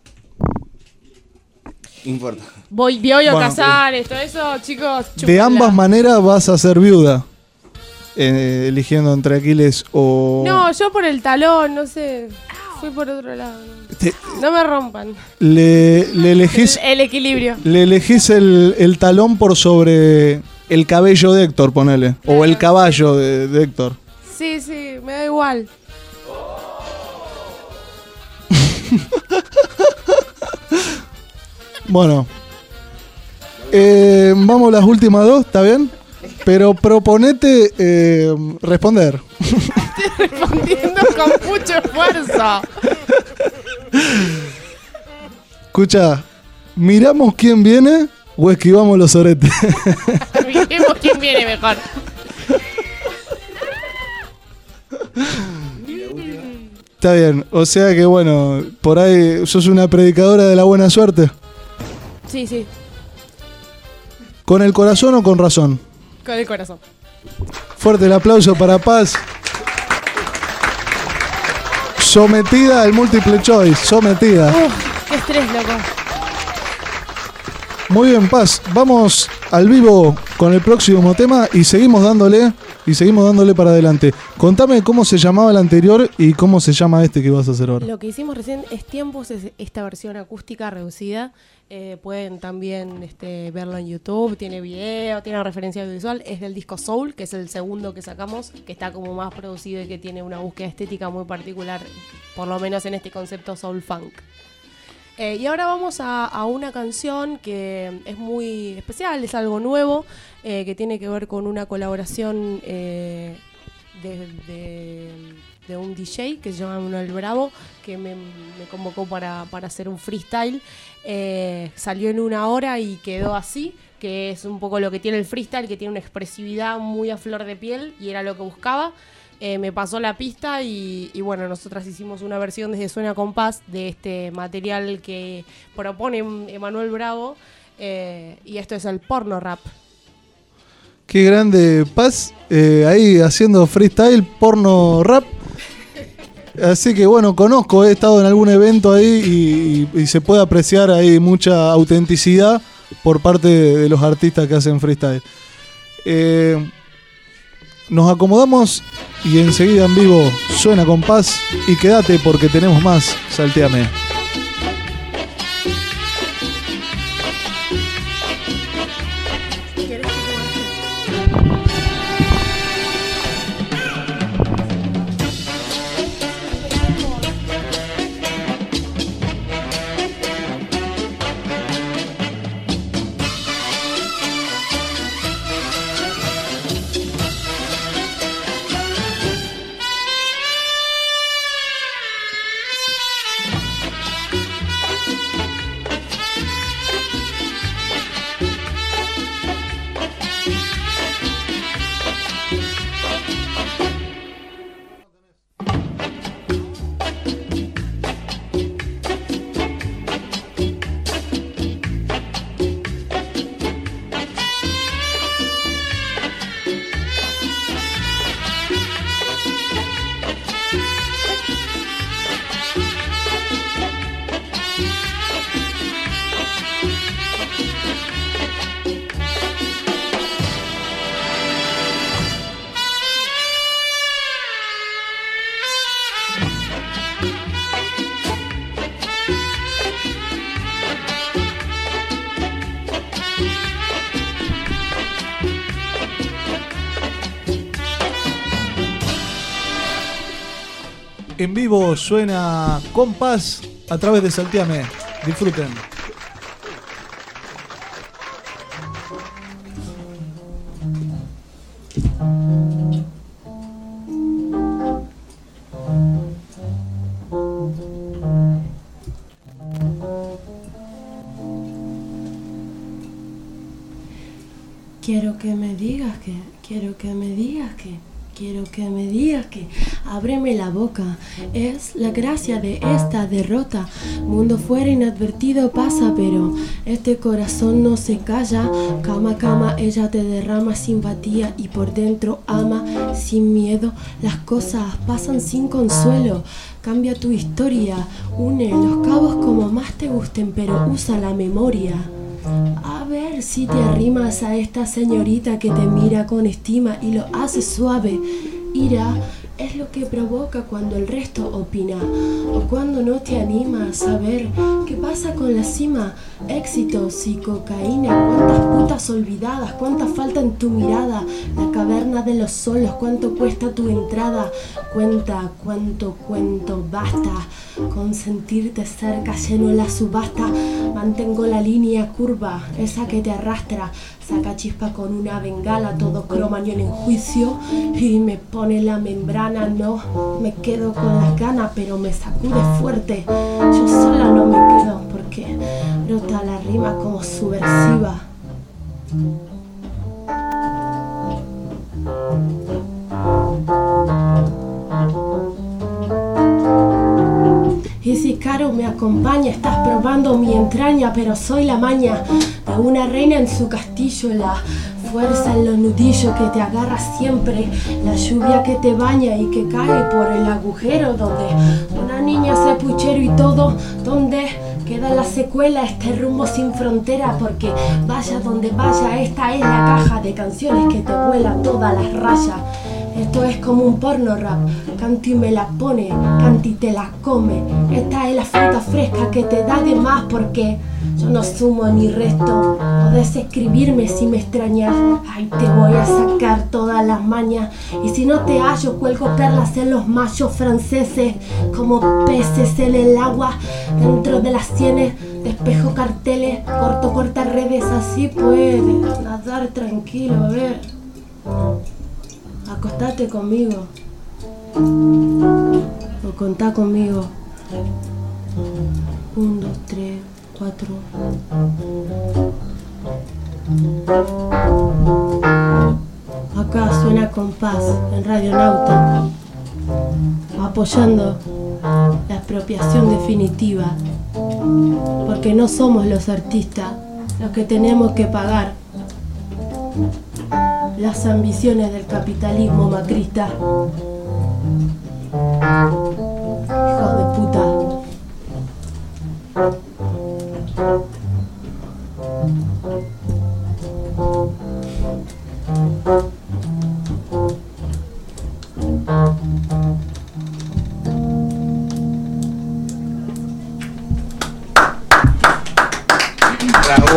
No importa. Voy, voy a Bueno, Casares, todo eso, chicos. De chúpenla. ambas maneras vas a ser viuda. Eh, eligiendo entre Aquiles o... No, yo por el talón, no sé. Fui por otro lado. Te- No me rompan. Le, le elegís, El, el equilibrio. le elegís el, el talón por sobre el cabello de Héctor, ponele. O el caballo de, de Héctor. Sí, sí, me da igual. Bueno. Eh, vamos a las últimas dos, ¿está bien? Pero proponete eh, responder. Estoy respondiendo con mucho esfuerzo. Escucha, ¿miramos quién viene o esquivamos los oretes? Miremos quién viene mejor. Está bien, o sea que bueno, por ahí sos una predicadora de la buena suerte. Sí, sí, ¿Con el corazón o con razón? con el corazón. Fuerte el aplauso para Paz. Sometida al multiple choice, sometida. Uf, qué estrés, loco. Muy bien, Paz. Vamos al vivo con el próximo tema y seguimos dándole y seguimos dándole para adelante. Contame cómo se llamaba el anterior y cómo se llama este que vas a hacer ahora. Lo que hicimos recién es Tiempos, es esta versión acústica reducida. Eh, pueden también este, verlo en YouTube, tiene video, tiene referencia visual. Es del disco Soul, que es el segundo que sacamos, que está como más producido y que tiene una búsqueda estética muy particular, por lo menos en este concepto soul funk. Eh, y ahora vamos a, a una canción que es muy especial, es algo nuevo, eh, que tiene que ver con una colaboración eh, de, de, de un D J que se llama Manuel Bravo, que me, me convocó para, para hacer un freestyle. Eh, salió en una hora y quedó así, que es un poco lo que tiene el freestyle, que tiene una expresividad muy a flor de piel y era lo que buscaba. Eh, me pasó la pista y, y bueno, nosotras hicimos una versión desde Suena Compás de este material que propone Emanuel Bravo, eh, y esto es el porno rap. Qué grande, Paz, eh, ahí haciendo freestyle, porno rap. Así que bueno, conozco, he estado en algún evento ahí y, y, y se puede apreciar ahí mucha autenticidad por parte de, de los artistas que hacen freestyle. Eh, nos acomodamos y enseguida en vivo Suena Compás y quédate porque tenemos más. Salteame. En vivo suena Compás a través de Salteame. Disfruten. Quiero que me digas que, quiero que me digas que, quiero que me digas que, ábreme la boca, es la gracia de esta derrota. Mundo fuera inadvertido pasa, pero este corazón no se calla. Cama, cama, ella te derrama simpatía y por dentro ama sin miedo. Las cosas pasan sin consuelo. Cambia tu historia, une los cabos como más te gusten, pero usa la memoria. A ver si te arrimas a esta señorita que te mira con estima y lo hace suave. Ira es lo que provoca cuando el resto opina, o cuando no te animas a ver qué pasa con la cima. Éxitos y cocaína, cuántas putas olvidadas, cuánta falta en tu mirada. La caverna de los solos, cuánto cuesta tu entrada. Cuenta cuánto cuento, basta con sentirte cerca, lleno la subasta. Mantengo la línea curva, esa que te arrastra. Saca chispa con una bengala, todo cromañón en juicio y me pone la membrana. No, me quedo con las ganas, pero me sacude fuerte. Yo sola no me quedo porque brota la rima como subversiva. Y si Caro me acompaña, estás probando mi entraña, pero soy la maña de una reina en su castillo, la fuerza en los nudillos que te agarra siempre, la lluvia que te baña y que cae por el agujero donde una niña hace puchero y todo, donde queda la secuela, este rumbo sin frontera, porque vaya donde vaya, esta es la caja de canciones que te vuelan todas las rayas. Esto es como un porno rap, canto y me la pone, canto y te la come. Esta es la fruta fresca que te da de más, porque yo no sumo ni resto. Podés escribirme si me extrañas, ay, te voy a sacar todas las mañas. Y si no te hallo, cuelgo perlas en los machos franceses, como peces en el agua, dentro de las sienes. Despejo carteles, corto corta redes, así puedes nadar tranquilo, a ver. Acostate conmigo o contá conmigo. Un, dos, tres, cuatro. Acá suena Compás en Radio Nauta, apoyando la expropiación definitiva, porque no somos los artistas los que tenemos que pagar las ambiciones del capitalismo macrista. Hijos de puta. Bravo.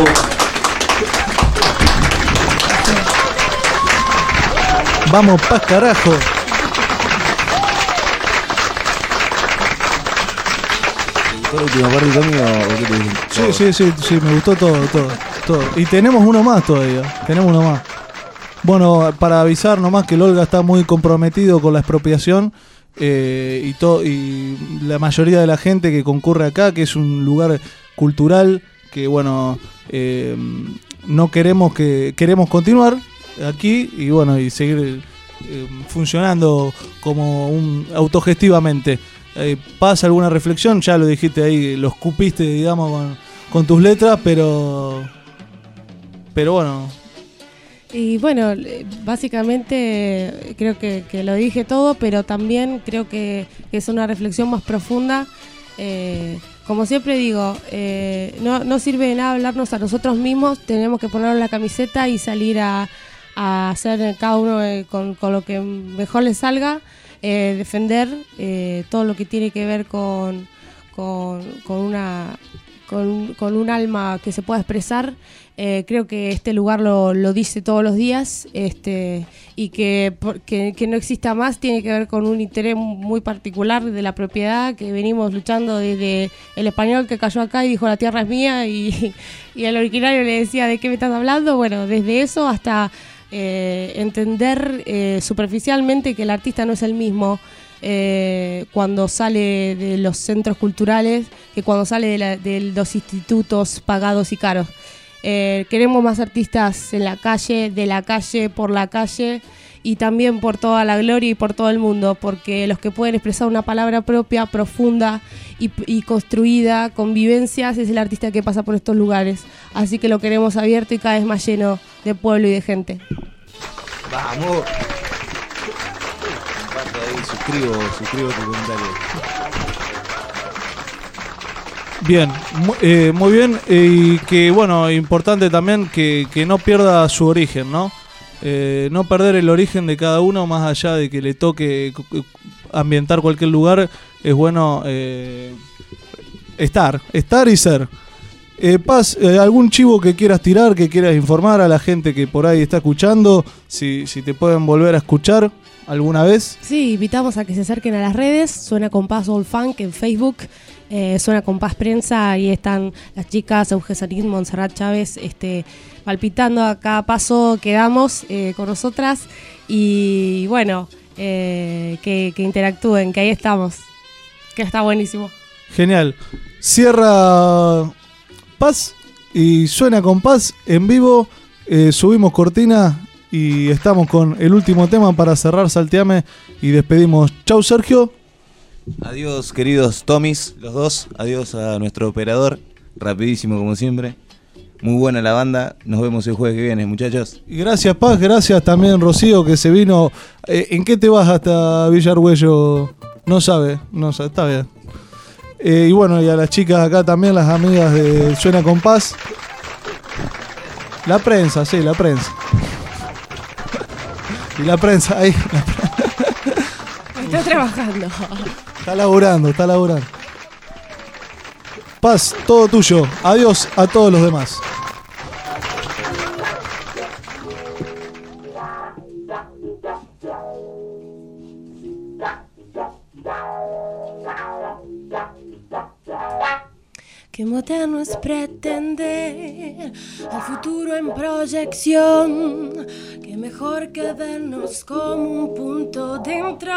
Vamos pa' carajo. ¿Fue la última parte conmigo o qué te dije? Sí, sí, sí, sí, me gustó todo, todo, todo. Y tenemos uno más todavía, tenemos uno más. Bueno, para avisar nomás que el Olga está muy comprometido con la expropiación eh, y, to- y la mayoría de la gente que concurre acá, que es un lugar cultural, que bueno, eh, no queremos que queremos continuar aquí y bueno, y seguir eh, funcionando como un autogestivamente. Eh, ¿Pasa alguna reflexión? Ya lo dijiste ahí, lo escupiste, digamos, con, con tus letras, pero pero bueno. Y bueno, básicamente creo que, que lo dije todo, pero también creo que, que es una reflexión más profunda. Eh, como siempre digo, eh, no, no sirve de nada hablarnos a nosotros mismos, tenemos que ponernos la camiseta y salir a, a hacer cada uno eh, con, con lo que mejor le salga, eh, defender eh, todo lo que tiene que ver con, con, con una con, con un alma que se pueda expresar. Eh, creo que este lugar lo, lo dice todos los días, este, y que, que, que no exista más tiene que ver con un interés muy particular de la propiedad, que venimos luchando desde el español que cayó acá y dijo la tierra es mía, y, y al originario le decía ¿de qué me estás hablando? Bueno, desde eso hasta eh, entender eh, superficialmente que el artista no es el mismo eh, cuando sale de los centros culturales que cuando sale de, la, de los institutos pagados y caros. Eh, queremos más artistas en la calle, de la calle, por la calle y también por toda la gloria y por todo el mundo, porque los que pueden expresar una palabra propia, profunda y, y construida, con vivencias, es el artista que pasa por estos lugares. Así que lo queremos abierto y cada vez más lleno de pueblo y de gente. ¡Vamos! Comparto ahí, suscribo, suscribo tu comentario. Bien, mu- eh, muy bien, eh, y que bueno, importante también que, que no pierda su origen, ¿no? Eh, no perder el origen de cada uno, más allá de que le toque cu- ambientar cualquier lugar, es bueno eh, estar, estar y ser. Eh, Paz, eh, ¿algún chivo que quieras tirar, que quieras informar a la gente que por ahí está escuchando? Si, si te pueden volver a escuchar alguna vez. Sí, invitamos a que se acerquen a las redes, Suena Compás Old Funk en Facebook, eh, Suena Compás Prensa, ahí están las chicas, Euge Sarín, Montserrat Chávez, este, palpitando a cada paso que damos eh, con nosotras y bueno, eh, que, que interactúen, que ahí estamos, que está buenísimo. Genial. Cierra Paz y Suena con Paz en vivo, eh, subimos cortina y estamos con el último tema para cerrar Salteame y despedimos. Chau Sergio. Adiós queridos Tomis, los dos. Adiós a nuestro operador, rapidísimo como siempre. Muy buena la banda, nos vemos el jueves que viene, muchachos. Y gracias Paz, gracias también Rocío que se vino. Eh, ¿En qué te vas hasta Villarhuello? No sabe, no sabe, está bien. Eh, y bueno, y a las chicas acá también, las amigas de Suena con Paz. La prensa, sí, la prensa. Y la prensa, ahí. La prensa. Está trabajando. Está laburando, está laburando. Paz, todo tuyo. Adiós a todos los demás. Qué moderno es pretender al futuro en proyección. Qué mejor que vernos como un punto dentro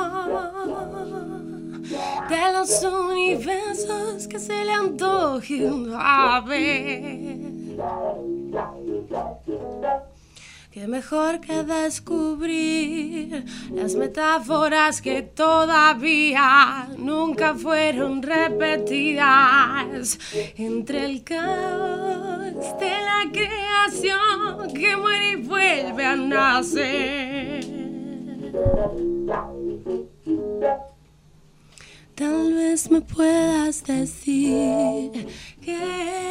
de los universos que se le antojen a ver. Qué mejor que descubrir las metáforas que todavía nunca fueron repetidas entre el caos de la creación que muere y vuelve a nacer. Tal vez me puedas decir que,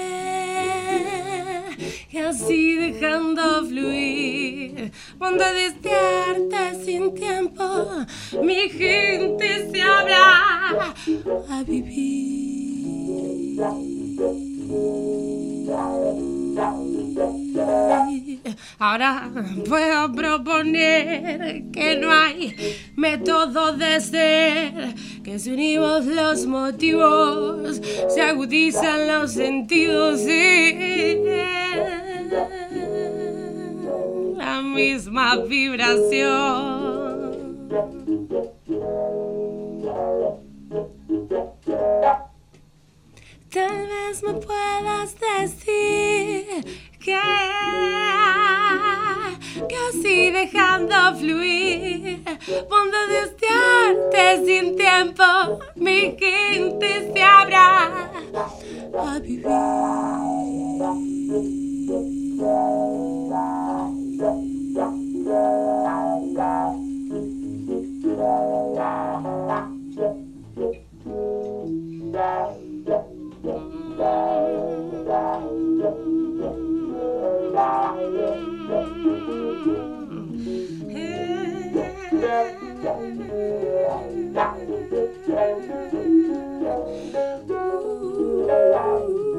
que así dejando fluir, cuando desearte sin tiempo, mi gente se habrá a vivir. Ahora puedo proponer que no hay método de ser, que si unimos los motivos se agudizan los sentidos y la misma vibración. Tal vez me puedas decir que, que así dejando fluir, cuando desearte sin tiempo, mi gente se habrá a vivir. Ooh.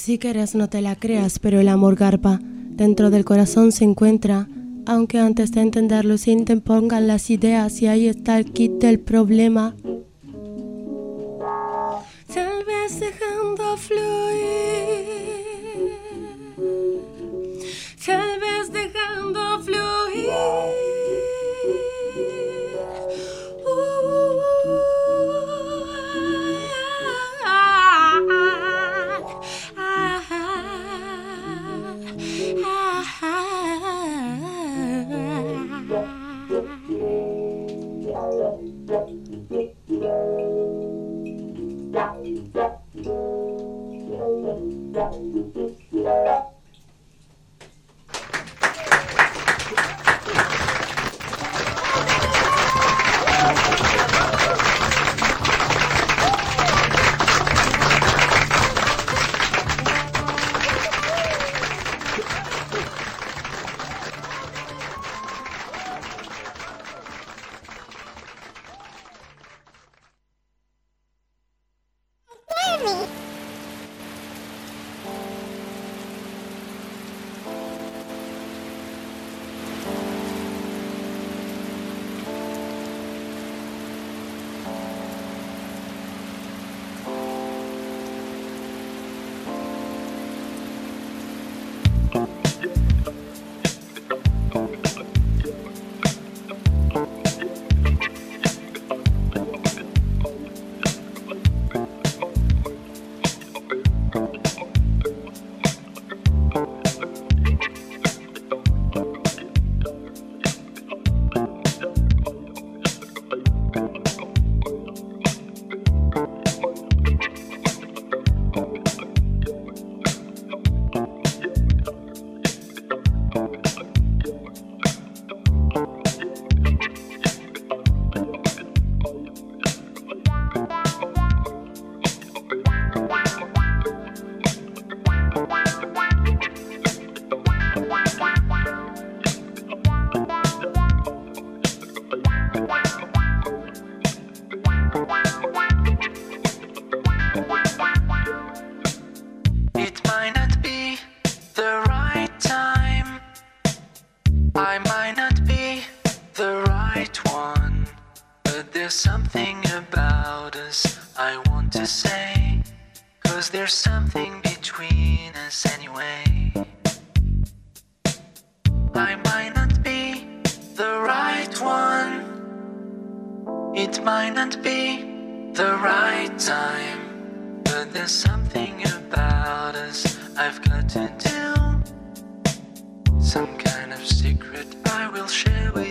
Si quieres no te la creas, pero el amor garpa. Dentro del corazón se encuentra. Aunque antes de entenderlo se interpongan las ideas y ahí está el kit del problema. Tal vez dejando fluir, tal vez dejando fluir. Uh, ah, ah, ah, Some kind of secret I will share with